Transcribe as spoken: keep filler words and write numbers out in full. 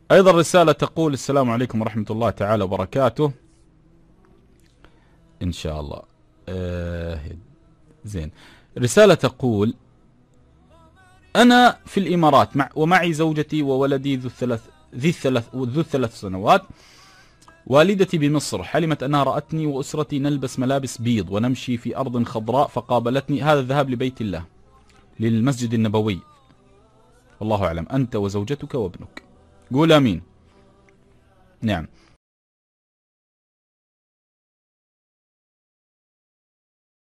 أيضا رسالة تقول: السلام عليكم ورحمة الله تعالى وبركاته. إن شاء الله. آه زين. رسالة تقول: أنا في الإمارات مع ومعي زوجتي وولدي ذو الثلاث ذي الثلاث ذو الثلاث سنوات. والدتي بمصر حلمت أنها رأتني وأسرتي نلبس ملابس بيض ونمشي في أرض خضراء، فقابلتني. هذا الذهاب لبيت الله، للمسجد النبوي، والله أعلم، أنت وزوجتك وابنك. قول آمين. نعم.